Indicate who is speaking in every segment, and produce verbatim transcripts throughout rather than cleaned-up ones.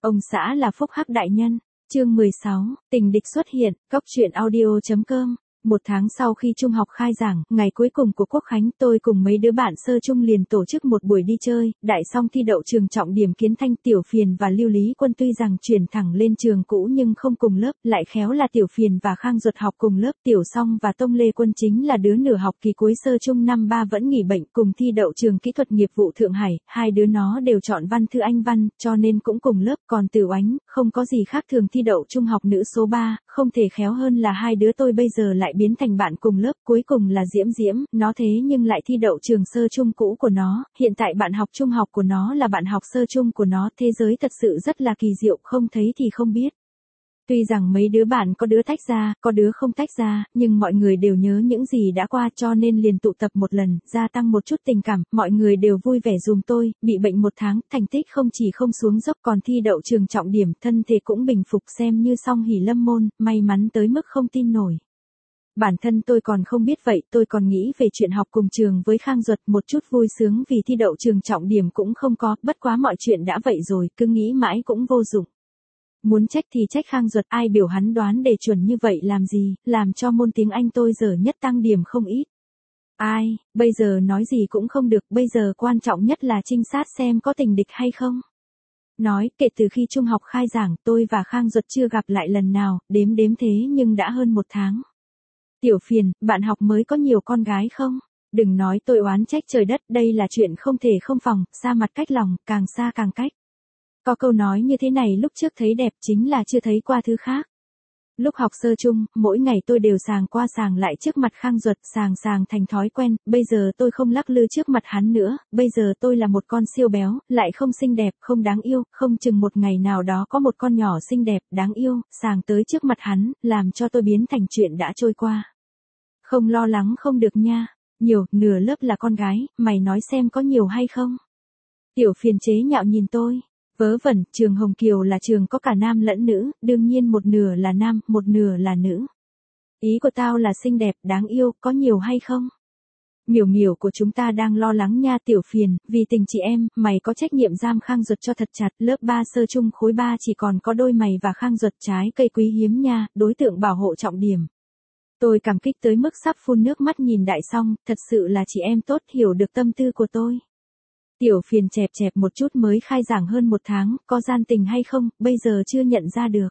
Speaker 1: Ông xã là phúc hắc đại nhân. Chương mười sáu, tình địch xuất hiện, cóc truyện audio chấm com. Một tháng sau khi trung học khai giảng, ngày cuối cùng của Quốc khánh, tôi cùng mấy đứa bạn sơ trung liền tổ chức một buổi đi chơi, đại xong thi đậu trường trọng điểm Kiến Thanh. Tiểu Phiền và Lưu Lý Quân tuy rằng chuyển thẳng lên trường cũ nhưng không cùng lớp, lại khéo là Tiểu Phiền và Khang Duật học cùng lớp. Tiểu Song và Tông Lê Quân chính là đứa nửa học kỳ cuối sơ trung năm ba vẫn nghỉ bệnh, cùng thi đậu trường kỹ thuật nghiệp vụ Thượng Hải, hai đứa nó đều chọn văn thư Anh văn, cho nên cũng cùng lớp. Còn Tiểu Ánh, không có gì khác thường thi đậu trung học nữ số ba, không thể khéo hơn là hai đứa tôi bây giờ lại biến thành bạn cùng lớp. Cuối cùng là Diễm Diễm, nó thế nhưng lại thi đậu trường sơ trung cũ của nó, hiện tại bạn học trung học của nó là bạn học sơ trung của nó. Thế giới thật sự rất là kỳ diệu, không thấy thì không biết. Tuy rằng mấy đứa bạn có đứa tách ra, có đứa không tách ra, nhưng mọi người đều nhớ những gì đã qua cho nên liền tụ tập một lần, gia tăng một chút tình cảm. Mọi người đều vui vẻ dùm tôi, bị bệnh một tháng, thành tích không chỉ không xuống dốc còn thi đậu trường trọng điểm, thân thể cũng bình phục, xem như song hỷ lâm môn, may mắn tới mức không tin nổi. Bản thân tôi còn không biết vậy, tôi còn nghĩ về chuyện học cùng trường với Khang Duật, một chút vui sướng vì thi đậu trường trọng điểm cũng không có, bất quá mọi chuyện đã vậy rồi, cứ nghĩ mãi cũng vô dụng. Muốn trách thì trách Khang Duật, ai biểu hắn đoán đề chuẩn như vậy làm gì, làm cho môn tiếng Anh tôi dở nhất tăng điểm không ít. Ai, bây giờ nói gì cũng không được, bây giờ quan trọng nhất là trinh sát xem có tình địch hay không. Nói, kể từ khi trung học khai giảng, tôi và Khang Duật chưa gặp lại lần nào, đếm đếm thế nhưng đã hơn một tháng. Tiểu Phiền, bạn học mới có nhiều con gái không? Đừng nói tôi oán trách trời đất, đây là chuyện không thể không phòng, xa mặt cách lòng, càng xa càng cách. Có câu nói như thế này, lúc trước thấy đẹp chính là chưa thấy qua thứ khác. Lúc học sơ chung, mỗi ngày tôi đều sàng qua sàng lại trước mặt Khang Duật, sàng sàng thành thói quen, bây giờ tôi không lắc lư trước mặt hắn nữa, bây giờ tôi là một con siêu béo, lại không xinh đẹp, không đáng yêu, không chừng một ngày nào đó có một con nhỏ xinh đẹp, đáng yêu, sàng tới trước mặt hắn, làm cho tôi biến thành chuyện đã trôi qua. Không lo lắng không được nha, nhiều, nửa lớp là con gái, mày nói xem có nhiều hay không? Tiểu Phiền chế nhạo nhìn tôi. Vớ vẩn, trường Hồng Kiều là trường có cả nam lẫn nữ, đương nhiên một nửa là nam, một nửa là nữ. Ý của tao là xinh đẹp, đáng yêu, có nhiều hay không? Miểu miểu của chúng ta đang lo lắng nha Tiểu Phiền, vì tình chị em, mày có trách nhiệm giam Khang Duật cho thật chặt, lớp ba sơ trung khối ba chỉ còn có đôi mày và Khang Duật, trái cây quý hiếm nha, đối tượng bảo hộ trọng điểm. Tôi cảm kích tới mức sắp phun nước mắt nhìn Đại Song, thật sự là chị em tốt, hiểu được tâm tư của tôi. Tiểu Phiền chẹp chẹp một chút, mới khai giảng hơn một tháng, có gian tình hay không, bây giờ chưa nhận ra được.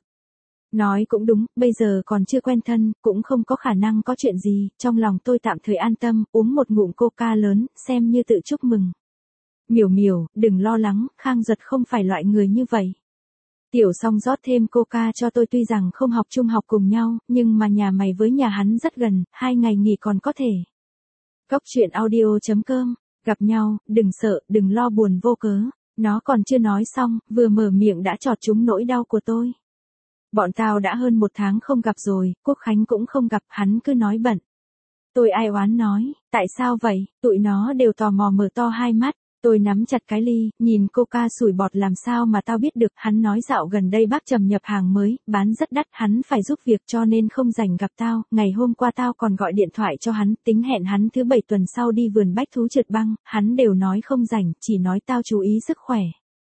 Speaker 1: Nói cũng đúng, bây giờ còn chưa quen thân, cũng không có khả năng có chuyện gì, trong lòng tôi tạm thời an tâm, uống một ngụm coca lớn, xem như tự chúc mừng. Miểu miểu, đừng lo lắng, Khang Duật không phải loại người như vậy. Tiểu Song rót thêm coca cho tôi, tuy rằng không học trung học cùng nhau, nhưng mà nhà mày với nhà hắn rất gần, hai ngày nghỉ còn có thể. Cóc truyện audio chấm com. Gặp nhau, đừng sợ, đừng lo buồn vô cớ. Nó còn chưa nói xong, vừa mở miệng đã chọt trúng nỗi đau của tôi. Bọn tao đã hơn một tháng không gặp rồi, Quốc khánh cũng không gặp, hắn cứ nói bận. Tôi ai oán nói, tại sao vậy, tụi nó đều tò mò mở to hai mắt. Tôi nắm chặt cái ly, nhìn coca sủi bọt, làm sao mà tao biết được, hắn nói dạo gần đây bác trầm nhập hàng mới, bán rất đắt, hắn phải giúp việc cho nên không rảnh gặp tao, ngày hôm qua tao còn gọi điện thoại cho hắn, tính hẹn hắn thứ bảy tuần sau đi vườn bách thú trượt băng, hắn đều nói không rảnh, chỉ nói tao chú ý sức khỏe.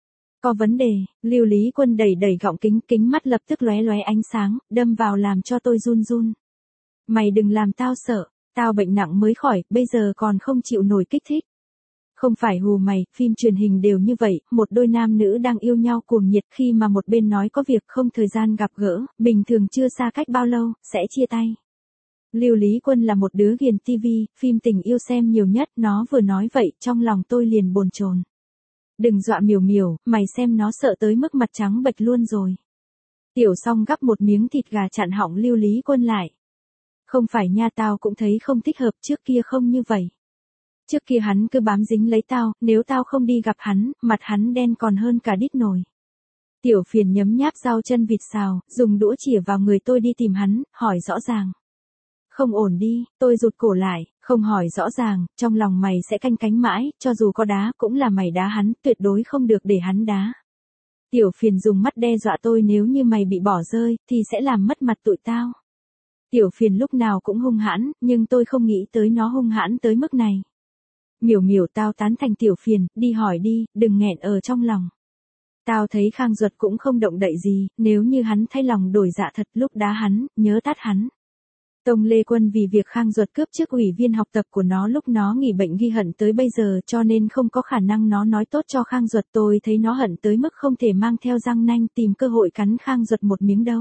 Speaker 1: Có vấn đề, Lưu Lý Quân đẩy đẩy gọng kính, kính mắt lập tức lóe lóe ánh sáng, đâm vào làm cho tôi run run. Mày đừng làm tao sợ, tao bệnh nặng mới khỏi, bây giờ còn không chịu nổi kích thích. Không phải hù mày, phim truyền hình đều như vậy, một đôi nam nữ đang yêu nhau cuồng nhiệt, khi mà một bên nói có việc không thời gian gặp gỡ, bình thường chưa xa cách bao lâu, sẽ chia tay. Lưu Lý Quân là một đứa ghiền tivi, phim tình yêu xem nhiều nhất, nó vừa nói vậy, trong lòng tôi liền bồn chồn. Đừng dọa miểu miểu, mày xem nó sợ tới mức mặt trắng bệch luôn rồi. Tiểu Song gắp một miếng thịt gà chặn họng Lưu Lý Quân lại. Không phải nha, tao cũng thấy không thích hợp, trước kia không như vậy. Trước kia hắn cứ bám dính lấy tao, nếu tao không đi gặp hắn, mặt hắn đen còn hơn cả đít nồi. Tiểu Phiền nhấm nháp rau chân vịt xào, dùng đũa chĩa vào người tôi đi tìm hắn, hỏi rõ ràng. Không ổn đi, tôi rụt cổ lại, không hỏi rõ ràng, trong lòng mày sẽ canh cánh mãi, cho dù có đá cũng là mày đá hắn, tuyệt đối không được để hắn đá. Tiểu Phiền dùng mắt đe dọa tôi, nếu như mày bị bỏ rơi, thì sẽ làm mất mặt tụi tao. Tiểu Phiền lúc nào cũng hung hãn, nhưng tôi không nghĩ tới nó hung hãn tới mức này. Miểu miểu, tao tán thành Tiểu Phiền, đi hỏi đi, đừng nghẹn ở trong lòng. Tao thấy Khang Duật cũng không động đậy gì, nếu như hắn thay lòng đổi dạ thật lúc đá hắn, nhớ tát hắn. Tông Lê Quân vì việc Khang Duật cướp chức ủy viên học tập của nó lúc nó nghỉ bệnh ghi hận tới bây giờ cho nên không có khả năng nó nói tốt cho Khang Duật. Tôi thấy nó hận tới mức không thể mang theo răng nanh tìm cơ hội cắn Khang Duật một miếng đâu.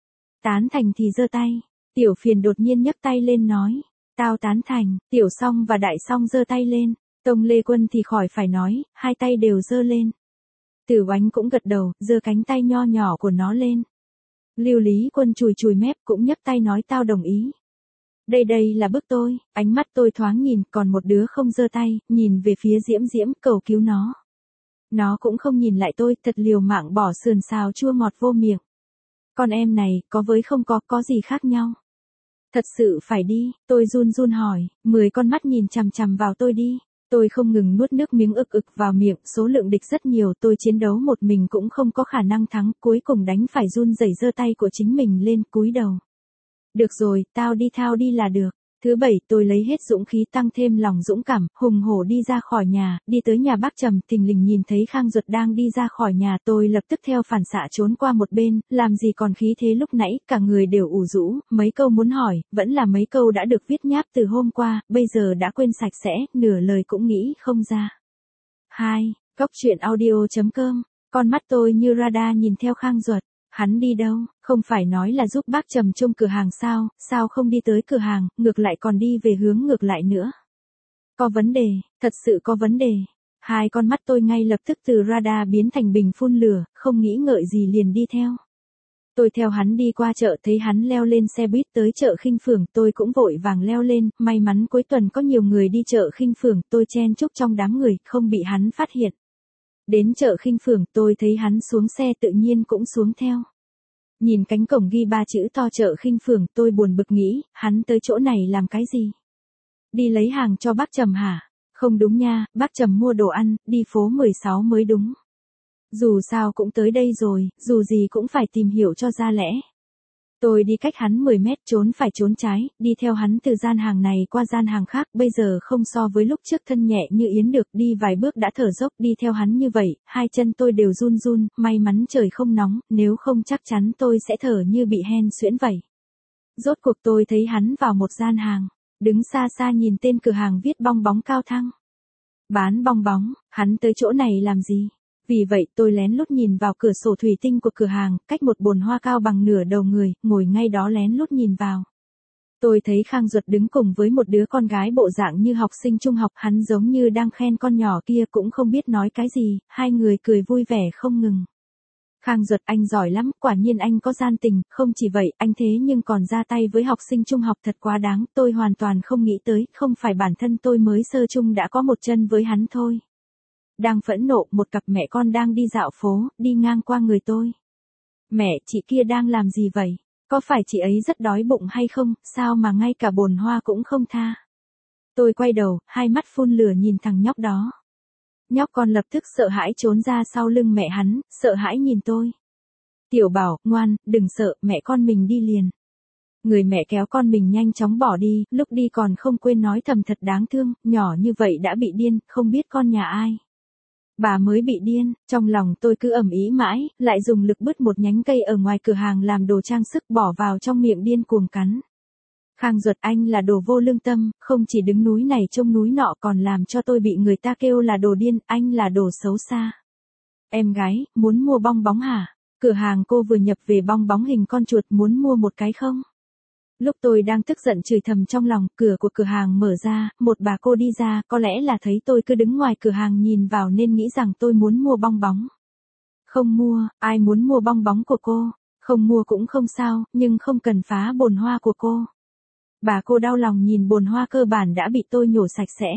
Speaker 1: Tán thành thì giơ tay. Tiểu Phiền đột nhiên nhấc tay lên nói. Tao tán thành. Tiểu Song và Đại Song giơ tay lên. Tông Lê Quân thì khỏi phải nói, hai tay đều giơ lên. Tử Oánh cũng gật đầu, giơ cánh tay nho nhỏ của nó lên. Lưu Lý Quân chùi chùi mép cũng nhấc tay nói tao đồng ý. Đây đây là bức tôi, ánh mắt tôi thoáng nhìn, còn một đứa không giơ tay, nhìn về phía Diễm Diễm cầu cứu nó. Nó cũng không nhìn lại tôi, thật liều mạng bỏ sườn xào chua ngọt vô miệng. Con em này, có với không có, có gì khác nhau? Thật sự phải đi, tôi run run hỏi, mười con mắt nhìn chằm chằm vào tôi đi. Tôi không ngừng nuốt nước miếng ực ực vào miệng, số lượng địch rất nhiều, tôi chiến đấu một mình cũng không có khả năng thắng, cuối cùng đánh phải run rẩy giơ tay của chính mình lên, cúi đầu. Được rồi, tao đi thao đi là được. Thứ bảy tôi lấy hết dũng khí tăng thêm lòng dũng cảm, hùng hổ đi ra khỏi nhà, đi tới nhà bác Trầm, thình lình nhìn thấy Khang Duật đang đi ra khỏi nhà, tôi lập tức theo phản xạ trốn qua một bên, làm gì còn khí thế lúc nãy, cả người đều ủ rũ, mấy câu muốn hỏi, vẫn là mấy câu đã được viết nháp từ hôm qua, bây giờ đã quên sạch sẽ, nửa lời cũng nghĩ không ra. hai. Góc truyện audio chấm com, con mắt tôi như radar nhìn theo Khang Duật. Hắn đi đâu, không phải nói là giúp bác Trầm trông cửa hàng sao, sao không đi tới cửa hàng, ngược lại còn đi về hướng ngược lại nữa. Có vấn đề, thật sự có vấn đề. Hai con mắt tôi ngay lập tức từ radar biến thành bình phun lửa, không nghĩ ngợi gì liền đi theo. Tôi theo hắn đi qua chợ, thấy hắn leo lên xe buýt tới chợ Khinh Phường, tôi cũng vội vàng leo lên, may mắn cuối tuần có nhiều người đi chợ Khinh Phường, tôi chen chúc trong đám người, không bị hắn phát hiện. Đến chợ Khinh Phường, tôi thấy hắn xuống xe tự nhiên cũng xuống theo. Nhìn cánh cổng ghi ba chữ to chợ Khinh Phường, tôi buồn bực nghĩ, hắn tới chỗ này làm cái gì? Đi lấy hàng cho bác Trầm hả? Không đúng nha, bác Trầm mua đồ ăn, đi phố mười sáu mới đúng. Dù sao cũng tới đây rồi, dù gì cũng phải tìm hiểu cho ra lẽ. Tôi đi cách hắn mười mét, trốn phải trốn trái, đi theo hắn từ gian hàng này qua gian hàng khác, bây giờ không so với lúc trước thân nhẹ như yến được, đi vài bước đã thở dốc, đi theo hắn như vậy, hai chân tôi đều run run, may mắn trời không nóng, nếu không chắc chắn tôi sẽ thở như bị hen suyễn vậy. Rốt cuộc tôi thấy hắn vào một gian hàng, đứng xa xa nhìn tên cửa hàng viết bong bóng Cao Thăng. Bán bong bóng, hắn tới chỗ này làm gì? Vì vậy tôi lén lút nhìn vào cửa sổ thủy tinh của cửa hàng, cách một bồn hoa cao bằng nửa đầu người, ngồi ngay đó lén lút nhìn vào. Tôi thấy Khang Duật đứng cùng với một đứa con gái bộ dạng như học sinh trung học, hắn giống như đang khen con nhỏ kia cũng không biết nói cái gì, hai người cười vui vẻ không ngừng. Khang Duật anh giỏi lắm, quả nhiên anh có gian tình, không chỉ vậy, anh thế nhưng còn ra tay với học sinh trung học thật quá đáng, tôi hoàn toàn không nghĩ tới, không phải bản thân tôi mới sơ trung đã có một chân với hắn thôi. Đang phẫn nộ, một cặp mẹ con đang đi dạo phố, đi ngang qua người tôi. Mẹ, chị kia đang làm gì vậy? Có phải chị ấy rất đói bụng hay không, sao mà ngay cả bồn hoa cũng không tha? Tôi quay đầu, hai mắt phun lửa nhìn thằng nhóc đó. Nhóc con lập tức sợ hãi trốn ra sau lưng mẹ hắn, sợ hãi nhìn tôi. Tiểu Bảo, ngoan, đừng sợ, mẹ con mình đi liền. Người mẹ kéo con mình nhanh chóng bỏ đi, lúc đi còn không quên nói thầm thật đáng thương, nhỏ như vậy đã bị điên, không biết con nhà ai. Bà mới bị điên, trong lòng tôi cứ ầm ĩ mãi, lại dùng lực bứt một nhánh cây ở ngoài cửa hàng làm đồ trang sức bỏ vào trong miệng điên cuồng cắn. Khang Duật anh là đồ vô lương tâm, không chỉ đứng núi này trông núi nọ còn làm cho tôi bị người ta kêu là đồ điên, anh là đồ xấu xa. Em gái, muốn mua bong bóng hả? Cửa hàng cô vừa nhập về bong bóng hình con chuột, muốn mua một cái không? Lúc tôi đang tức giận chửi thầm trong lòng, cửa của cửa hàng mở ra, một bà cô đi ra, có lẽ là thấy tôi cứ đứng ngoài cửa hàng nhìn vào nên nghĩ rằng tôi muốn mua bong bóng. Không mua, ai muốn mua bong bóng của cô? Không mua cũng không sao, nhưng không cần phá bồn hoa của cô. Bà cô đau lòng nhìn bồn hoa cơ bản đã bị tôi nhổ sạch sẽ.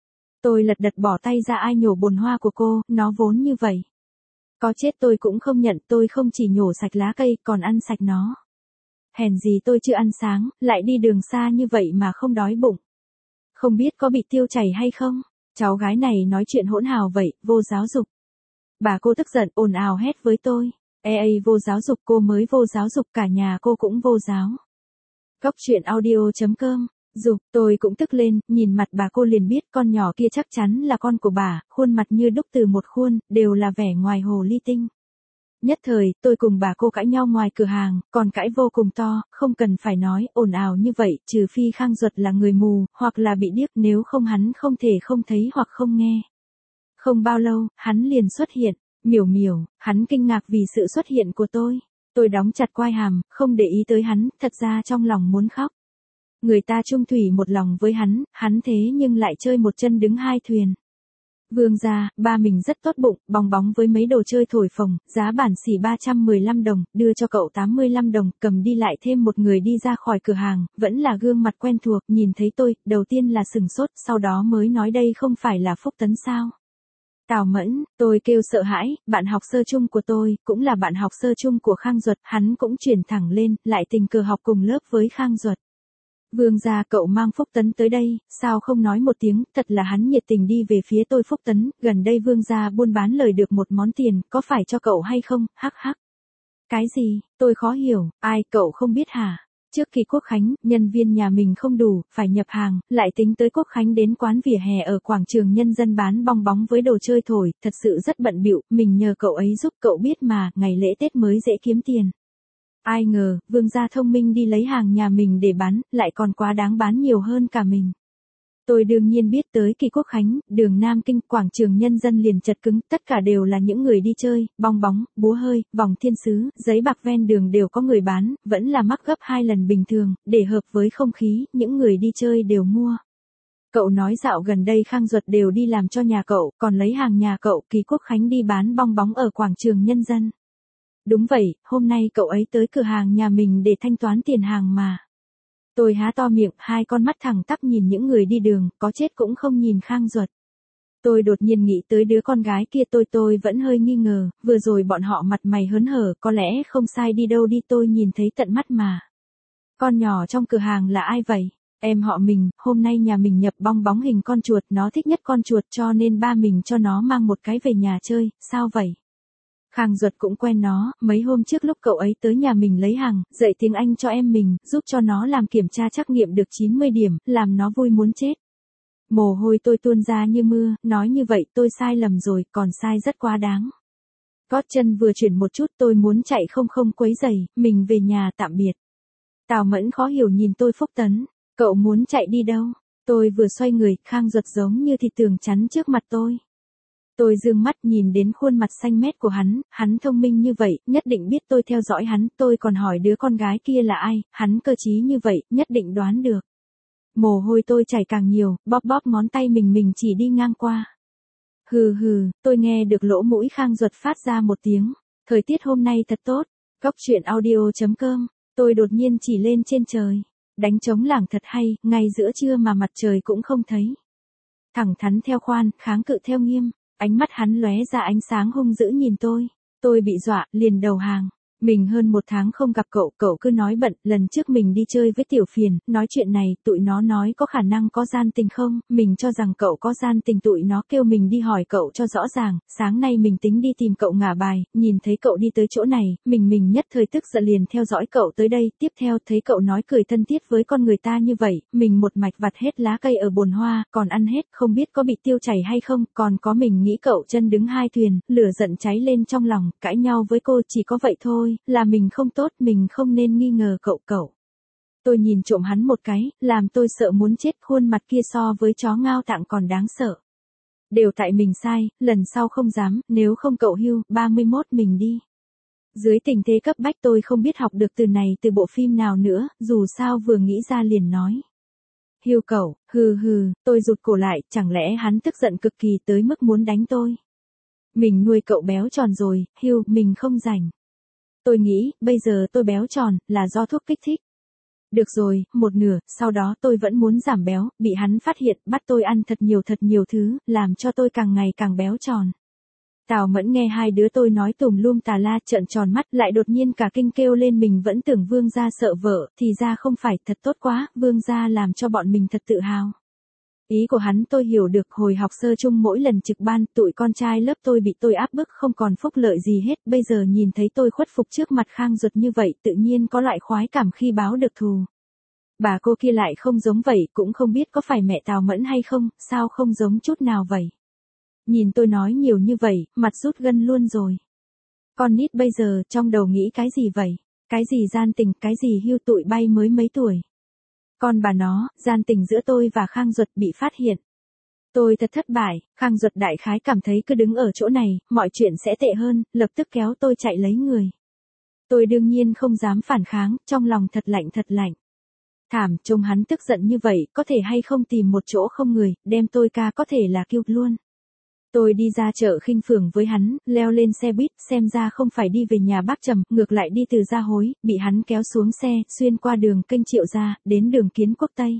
Speaker 1: Tôi lật đật bỏ tay ra, ai nhổ bồn hoa của cô, nó vốn như vậy. Có chết tôi cũng không nhận, tôi không chỉ nhổ sạch lá cây còn ăn sạch nó. Hèn gì tôi chưa ăn sáng, lại đi đường xa như vậy mà không đói bụng. Không biết có bị tiêu chảy hay không? Cháu gái này nói chuyện hỗn hào vậy, vô giáo dục. Bà cô tức giận ồn ào hét với tôi. Ê ê vô giáo dục, cô mới vô giáo dục, cả nhà cô cũng vô giáo. Góc truyện audio chấm com Dục, tôi cũng tức lên, nhìn mặt bà cô liền biết con nhỏ kia chắc chắn là con của bà, khuôn mặt như đúc từ một khuôn, đều là vẻ ngoài hồ ly tinh. Nhất thời, tôi cùng bà cô cãi nhau ngoài cửa hàng, còn cãi vô cùng to, không cần phải nói, ồn ào như vậy, trừ phi Khang Duật là người mù, hoặc là bị điếc, nếu không hắn không thể không thấy hoặc không nghe. Không bao lâu, hắn liền xuất hiện, miểu miểu, hắn kinh ngạc vì sự xuất hiện của tôi. Tôi đóng chặt quai hàm, không để ý tới hắn, thật ra trong lòng muốn khóc. Người ta chung thủy một lòng với hắn, hắn thế nhưng lại chơi một chân đứng hai thuyền. Vương gia, ba mình rất tốt bụng, bong bóng với mấy đồ chơi thổi phồng, giá bản xỉ ba trăm mười lăm đồng, đưa cho cậu tám mươi lăm đồng, cầm đi lại thêm một người đi ra khỏi cửa hàng, vẫn là gương mặt quen thuộc, nhìn thấy tôi, đầu tiên là sừng sốt, sau đó mới nói đây không phải là Phúc Tấn sao. Tào Mẫn, tôi kêu sợ hãi, bạn học sơ chung của tôi, cũng là bạn học sơ chung của Khang Duật, hắn cũng chuyển thẳng lên, lại tình cờ học cùng lớp với Khang Duật. Vương gia, cậu mang Phúc Tấn tới đây, sao không nói một tiếng, thật là hắn nhiệt tình đi về phía tôi. Phúc Tấn, gần đây vương gia buôn bán lời được một món tiền, có phải cho cậu hay không, hắc hắc. Cái gì, tôi khó hiểu, ai, cậu không biết hả? Trước kỳ Quốc Khánh, nhân viên nhà mình không đủ, phải nhập hàng, lại tính tới Quốc Khánh đến quán vỉa hè ở quảng trường nhân dân bán bong bóng với đồ chơi thổi, thật sự rất bận bịu, mình nhờ cậu ấy giúp, cậu biết mà, ngày lễ Tết mới dễ kiếm tiền. Ai ngờ, vương gia thông minh đi lấy hàng nhà mình để bán, lại còn quá đáng bán nhiều hơn cả mình. Tôi đương nhiên biết tới kỳ Quốc Khánh, đường Nam Kinh, quảng trường nhân dân liền chật cứng, tất cả đều là những người đi chơi, bong bóng, búa hơi, vòng thiên sứ, giấy bạc ven đường đều có người bán, vẫn là mắc gấp hai lần bình thường, để hợp với không khí, những người đi chơi đều mua. Cậu nói dạo gần đây Khang Duật đều đi làm cho nhà cậu, còn lấy hàng nhà cậu, kỳ Quốc Khánh đi bán bong bóng ở quảng trường nhân dân. Đúng vậy, hôm nay cậu ấy tới cửa hàng nhà mình để thanh toán tiền hàng mà. Tôi há to miệng, hai con mắt thẳng tắp nhìn những người đi đường, có chết cũng không nhìn Khang Duật. Tôi đột nhiên nghĩ tới đứa con gái kia, tôi tôi vẫn hơi nghi ngờ, vừa rồi bọn họ mặt mày hớn hở, có lẽ không sai đi đâu đi, tôi nhìn thấy tận mắt mà. Con nhỏ trong cửa hàng là ai vậy? Em họ mình, hôm nay nhà mình nhập bong bóng hình con chuột, nó thích nhất con chuột cho nên ba mình cho nó mang một cái về nhà chơi, sao vậy? Khang Duật cũng quen nó, mấy hôm trước lúc cậu ấy tới nhà mình lấy hàng, dạy tiếng Anh cho em mình, giúp cho nó làm kiểm tra trắc nghiệm được chín mươi điểm, làm nó vui muốn chết. Mồ hôi tôi tuôn ra như mưa, nói như vậy tôi sai lầm rồi, còn sai rất quá đáng. Gót chân vừa chuyển một chút tôi muốn chạy không không quấy giày, mình về nhà tạm biệt. Tào Mẫn khó hiểu nhìn tôi. Phúc Tấn, cậu muốn chạy đi đâu? Tôi vừa xoay người, Khang Duật giống như thịt tường chắn trước mặt tôi. Tôi dương mắt nhìn đến khuôn mặt xanh mét của hắn, hắn thông minh như vậy, nhất định biết tôi theo dõi hắn, tôi còn hỏi đứa con gái kia là ai, hắn cơ trí như vậy, nhất định đoán được. Mồ hôi tôi chảy càng nhiều, bóp bóp ngón tay mình mình chỉ đi ngang qua. Hừ hừ, tôi nghe được lỗ mũi Khang Duật phát ra một tiếng, thời tiết hôm nay thật tốt, góc truyện audio chấm com, tôi đột nhiên chỉ lên trên trời, đánh trống lảng thật hay, ngay giữa trưa mà mặt trời cũng không thấy. Thẳng thắn theo khoan, kháng cự theo nghiêm. Ánh mắt hắn lóe ra ánh sáng hung dữ nhìn tôi. Tôi bị dọa, liền đầu hàng. Mình hơn một tháng không gặp cậu, cậu cứ nói bận, lần trước mình đi chơi với Tiểu Phiền, nói chuyện này, tụi nó nói có khả năng có gian tình không, mình cho rằng cậu có gian tình, tụi nó kêu mình đi hỏi cậu cho rõ ràng, sáng nay mình tính đi tìm cậu ngả bài, nhìn thấy cậu đi tới chỗ này, mình mình nhất thời tức giận liền theo dõi cậu tới đây, tiếp theo thấy cậu nói cười thân thiết với con người ta như vậy, mình một mạch vặt hết lá cây ở bồn hoa, còn ăn hết, không biết có bị tiêu chảy hay không, còn có mình nghĩ cậu chân đứng hai thuyền, lửa giận cháy lên trong lòng, cãi nhau với cô chỉ có vậy thôi. Là mình không tốt, mình không nên nghi ngờ cậu cậu. Tôi nhìn trộm hắn một cái, làm tôi sợ muốn chết, khuôn mặt kia so với chó ngao tạng còn đáng sợ. Đều tại mình sai, lần sau không dám, nếu không cậu hưu, ba mươi mốt mình đi. Dưới tình thế cấp bách tôi không biết học được từ này từ bộ phim nào nữa, dù sao vừa nghĩ ra liền nói. Hưu cậu, hừ hừ, tôi rụt cổ lại, chẳng lẽ hắn tức giận cực kỳ tới mức muốn đánh tôi. Mình nuôi cậu béo tròn rồi, hưu, mình không rảnh. Tôi nghĩ, bây giờ tôi béo tròn, là do thuốc kích thích. Được rồi, một nửa, sau đó tôi vẫn muốn giảm béo, bị hắn phát hiện, bắt tôi ăn thật nhiều thật nhiều thứ, làm cho tôi càng ngày càng béo tròn. Tào Mẫn nghe hai đứa tôi nói tùm lum tà la, trợn tròn mắt, lại đột nhiên cả kinh kêu lên, mình vẫn tưởng vương gia sợ vợ, thì ra không phải, thật tốt quá, vương gia làm cho bọn mình thật tự hào. Ý của hắn tôi hiểu được, hồi học sơ chung mỗi lần trực ban, tụi con trai lớp tôi bị tôi áp bức không còn phúc lợi gì hết, bây giờ nhìn thấy tôi khuất phục trước mặt Khang Duật như vậy, tự nhiên có loại khoái cảm khi báo được thù. Bà cô kia lại không giống vậy, cũng không biết có phải mẹ Tào Mẫn hay không, sao không giống chút nào vậy. Nhìn tôi nói nhiều như vậy, mặt rút gân luôn rồi. Con nít bây giờ trong đầu nghĩ cái gì vậy? Cái gì gian tình, cái gì hưu tụi bay mới mấy tuổi. Con bà nó, gian tình giữa tôi và Khang Duật bị phát hiện. Tôi thật thất bại, Khang Duật đại khái cảm thấy cứ đứng ở chỗ này, mọi chuyện sẽ tệ hơn, lập tức kéo tôi chạy lấy người. Tôi đương nhiên không dám phản kháng, trong lòng thật lạnh thật lạnh. Thảm, trông hắn tức giận như vậy, có thể hay không tìm một chỗ không người, đem tôi ca có thể là kêu luôn. Tôi đi ra chợ Khinh Phường với hắn, leo lên xe buýt, xem ra không phải đi về nhà bác Trầm, ngược lại đi từ Gia Hối, bị hắn kéo xuống xe, xuyên qua đường kênh Triệu Gia, đến đường Kiến Quốc Tây.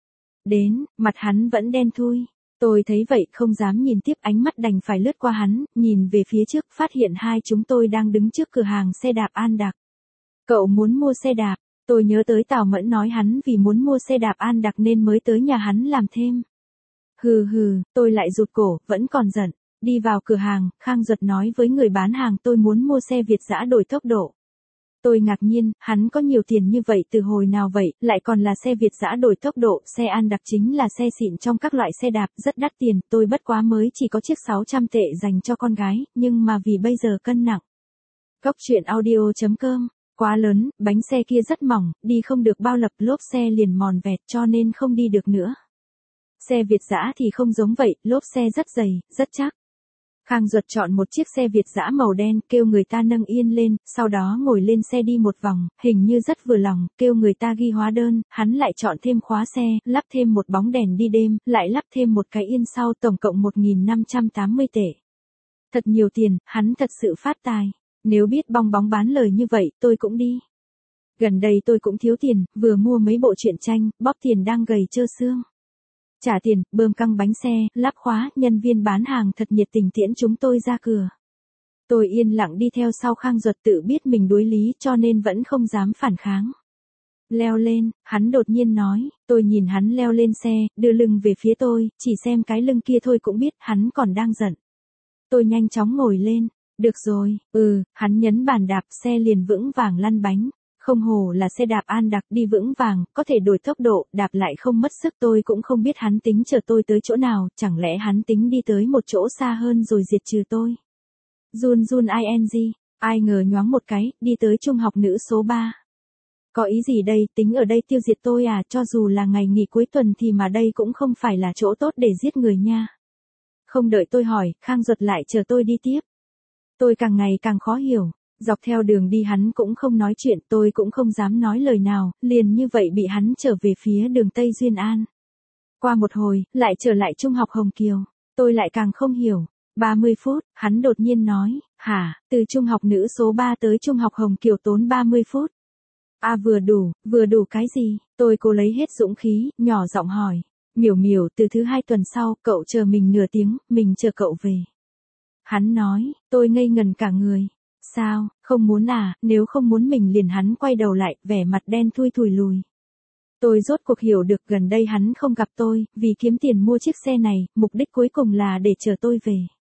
Speaker 1: Đến, mặt hắn vẫn đen thui. Tôi thấy vậy không dám nhìn tiếp, ánh mắt đành phải lướt qua hắn, nhìn về phía trước, phát hiện hai chúng tôi đang đứng trước cửa hàng xe đạp An Đặc. Cậu muốn mua xe đạp, tôi nhớ tới Tào Mẫn nói hắn vì muốn mua xe đạp An Đặc nên mới tới nhà hắn làm thêm. Hừ hừ, tôi lại rụt cổ, vẫn còn giận. Đi vào cửa hàng, Khang Duật nói với người bán hàng tôi muốn mua xe Việt dã đổi tốc độ. Tôi ngạc nhiên, hắn có nhiều tiền như vậy từ hồi nào vậy, lại còn là xe Việt dã đổi tốc độ, xe An Đặc chính là xe xịn trong các loại xe đạp, rất đắt tiền, tôi bất quá mới chỉ có chiếc sáu trăm tệ dành cho con gái, nhưng mà vì bây giờ cân nặng. Cốc truyện audio chấm com, quá lớn, bánh xe kia rất mỏng, đi không được bao lập lốp xe liền mòn vẹt cho nên không đi được nữa. Xe Việt dã thì không giống vậy, lốp xe rất dày, rất chắc. Khang Duật chọn một chiếc xe Việt dã màu đen, kêu người ta nâng yên lên, sau đó ngồi lên xe đi một vòng, hình như rất vừa lòng, kêu người ta ghi hóa đơn, hắn lại chọn thêm khóa xe, lắp thêm một bóng đèn đi đêm, lại lắp thêm một cái yên sau, tổng cộng một nghìn năm trăm tám mươi tệ. Thật nhiều tiền, hắn thật sự phát tài. Nếu biết bong bóng bán lời như vậy, tôi cũng đi. Gần đây tôi cũng thiếu tiền, vừa mua mấy bộ truyện tranh, bóp tiền đang gầy trơ xương. Trả tiền, bơm căng bánh xe, lắp khóa, nhân viên bán hàng thật nhiệt tình tiễn chúng tôi ra cửa. Tôi yên lặng đi theo sau Khang Duật, tự biết mình đối lý cho nên vẫn không dám phản kháng. Leo lên, hắn đột nhiên nói, tôi nhìn hắn leo lên xe, đưa lưng về phía tôi, chỉ xem cái lưng kia thôi cũng biết hắn còn đang giận. Tôi nhanh chóng ngồi lên, được rồi, ừ, hắn nhấn bàn đạp, xe liền vững vàng lăn bánh. Không hổ là xe đạp An Đặc, đi vững vàng, có thể đổi tốc độ, đạp lại không mất sức. Tôi cũng không biết hắn tính chở tôi tới chỗ nào, chẳng lẽ hắn tính đi tới một chỗ xa hơn rồi diệt trừ tôi. Run run ing, ai ngờ nhoáng một cái, đi tới trung học nữ số ba. Có ý gì đây, tính ở đây tiêu diệt tôi à, cho dù là ngày nghỉ cuối tuần thì mà đây cũng không phải là chỗ tốt để giết người nha. Không đợi tôi hỏi, Khang Duật lại chờ tôi đi tiếp. Tôi càng ngày càng khó hiểu. Dọc theo đường đi hắn cũng không nói chuyện, tôi cũng không dám nói lời nào, liền như vậy bị hắn trở về phía đường Tây Duyên An. Qua một hồi, lại trở lại trung học Hồng Kiều, tôi lại càng không hiểu. ba mươi phút, hắn đột nhiên nói, hả, từ trung học nữ số ba tới trung học Hồng Kiều tốn ba mươi phút. À vừa đủ, vừa đủ cái gì, tôi cố lấy hết dũng khí, nhỏ giọng hỏi. Miểu miểu, từ thứ hai tuần sau, cậu chờ mình nửa tiếng, mình chờ cậu về. Hắn nói, tôi ngây ngần cả người. Sao, không muốn à, nếu không muốn mình liền. Hắn quay đầu lại, vẻ mặt đen thui thùi lùi. Tôi rốt cuộc hiểu được gần đây hắn không gặp tôi, vì kiếm tiền mua chiếc xe này, mục đích cuối cùng là để chờ tôi về.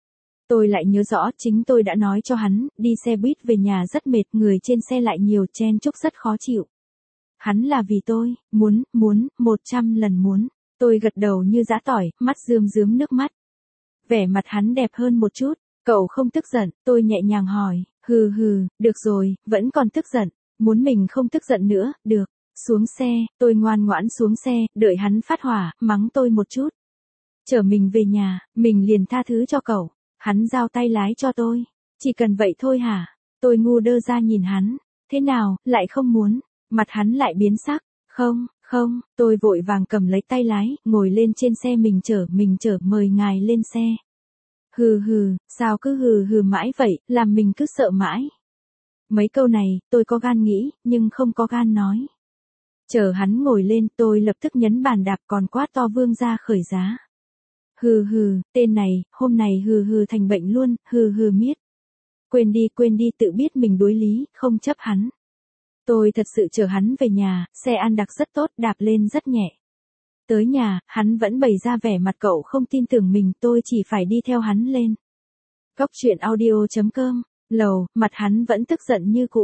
Speaker 1: Tôi lại nhớ rõ, chính tôi đã nói cho hắn, đi xe buýt về nhà rất mệt, người trên xe lại nhiều, chen chúc rất khó chịu. Hắn là vì tôi, muốn, muốn, một trăm lần muốn. Tôi gật đầu như giã tỏi, mắt rơm rớm nước mắt. Vẻ mặt hắn đẹp hơn một chút. Cậu không tức giận, tôi nhẹ nhàng hỏi, hừ hừ, được rồi, vẫn còn tức giận, muốn mình không tức giận nữa, được, xuống xe, tôi ngoan ngoãn xuống xe, đợi hắn phát hỏa, mắng tôi một chút. Chở mình về nhà, mình liền tha thứ cho cậu, hắn giao tay lái cho tôi, chỉ cần vậy thôi hả, tôi ngu đơ ra nhìn hắn, thế nào, lại không muốn, mặt hắn lại biến sắc, không, không, tôi vội vàng cầm lấy tay lái, ngồi lên trên xe mình chở, mình chở mời ngài lên xe. Hừ hừ, sao cứ hừ hừ mãi vậy, làm mình cứ sợ mãi. Mấy câu này, tôi có gan nghĩ, nhưng không có gan nói. Chờ hắn ngồi lên, tôi lập tức nhấn bàn đạp còn quát to vương ra khởi giá. Hừ hừ, tên này, hôm này hừ hừ thành bệnh luôn, hừ hừ miết. Quên đi quên đi, tự biết mình đối lý, không chấp hắn. Tôi thật sự chở hắn về nhà, xe An Đặc rất tốt, đạp lên rất nhẹ. Tới nhà, hắn vẫn bày ra vẻ mặt cậu không tin tưởng mình, tôi chỉ phải đi theo hắn lên. Cốc truyện audio chấm com, lầu, mặt hắn vẫn tức giận như cũ.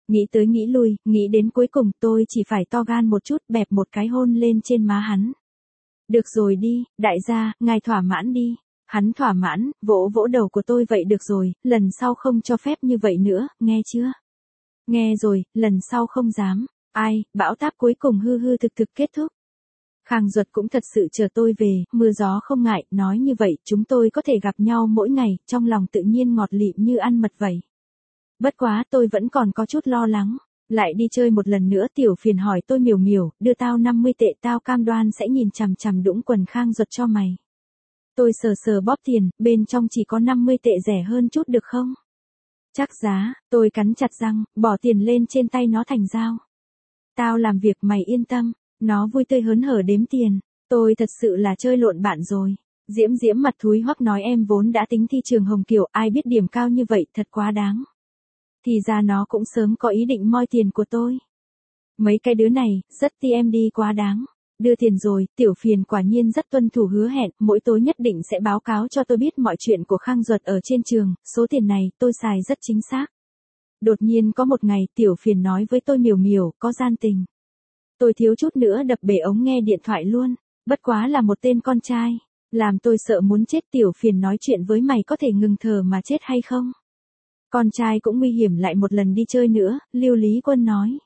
Speaker 1: Nghĩ tới nghĩ lui, nghĩ đến cuối cùng tôi chỉ phải to gan một chút bẹp một cái hôn lên trên má hắn. Được rồi đi, đại gia, ngài thỏa mãn đi. Hắn thỏa mãn, vỗ vỗ đầu của tôi vậy được rồi, lần sau không cho phép như vậy nữa, nghe chưa? Nghe rồi, lần sau không dám. Ai, bão táp cuối cùng hư hư thực thực kết thúc. Khang Duật cũng thật sự chờ tôi về, mưa gió không ngại, nói như vậy chúng tôi có thể gặp nhau mỗi ngày, trong lòng tự nhiên ngọt lịm như ăn mật vậy. Bất quá tôi vẫn còn có chút lo lắng. Lại đi chơi một lần nữa Tiểu Phiền hỏi tôi miểu miểu, đưa tao năm mươi tệ tao cam đoan sẽ nhìn chằm chằm đũng quần Khang Duật cho mày. Tôi sờ sờ bóp tiền, bên trong chỉ có năm mươi tệ rẻ hơn chút được không? Chắc giá, tôi cắn chặt răng, bỏ tiền lên trên tay nó thành dao. Tao làm việc mày yên tâm, nó vui tươi hớn hở đếm tiền, tôi thật sự là chơi lộn bạn rồi. Diễm Diễm mặt thúi hoắc nói em vốn đã tính thi trường Hồng Kiều, ai biết điểm cao như vậy thật quá đáng. Thì ra nó cũng sớm có ý định moi tiền của tôi. Mấy cái đứa này, rất ti em đi quá đáng. Đưa tiền rồi, Tiểu Phiền quả nhiên rất tuân thủ hứa hẹn, mỗi tối nhất định sẽ báo cáo cho tôi biết mọi chuyện của Khang Duật ở trên trường, số tiền này tôi xài rất chính xác. Đột nhiên có một ngày Tiểu Phiền nói với tôi miểu miểu, có gian tình. Tôi thiếu chút nữa đập bể ống nghe điện thoại luôn, bất quá là một tên con trai, làm tôi sợ muốn chết. Tiểu Phiền nói chuyện với mày có thể ngừng thở mà chết hay không? Con trai cũng nguy hiểm lại một lần đi chơi nữa, Lưu Lý Quân nói.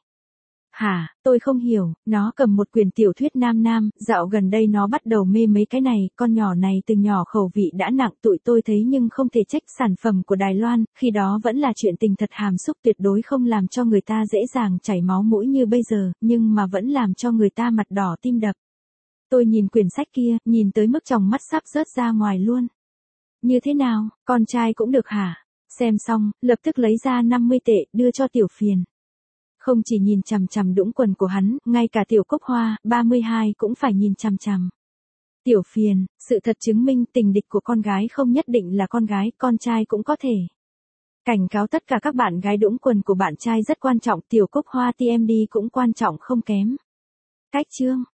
Speaker 1: Hả, tôi không hiểu, nó cầm một quyển tiểu thuyết nam nam, dạo gần đây nó bắt đầu mê mấy cái này, con nhỏ này từ nhỏ khẩu vị đã nặng tụi tôi thấy nhưng không thể trách sản phẩm của Đài Loan, khi đó vẫn là chuyện tình thật hàm xúc tuyệt đối không làm cho người ta dễ dàng chảy máu mũi như bây giờ, nhưng mà vẫn làm cho người ta mặt đỏ tim đập. Tôi nhìn quyển sách kia, nhìn tới mức tròng mắt sắp rớt ra ngoài luôn. Như thế nào, con trai cũng được hả? Xem xong, lập tức lấy ra năm mươi tệ, đưa cho Tiểu Phiền. Không chỉ nhìn chằm chằm đũng quần của hắn, ngay cả Tiểu Cốc Hoa, ba mươi hai cũng phải nhìn chằm chằm. Tiểu Phiền, sự thật chứng minh tình địch của con gái không nhất định là con gái, con trai cũng có thể. Cảnh cáo tất cả các bạn gái đũng quần của bạn trai rất quan trọng, Tiểu Cốc Hoa tê em đê cũng quan trọng không kém. Cách chương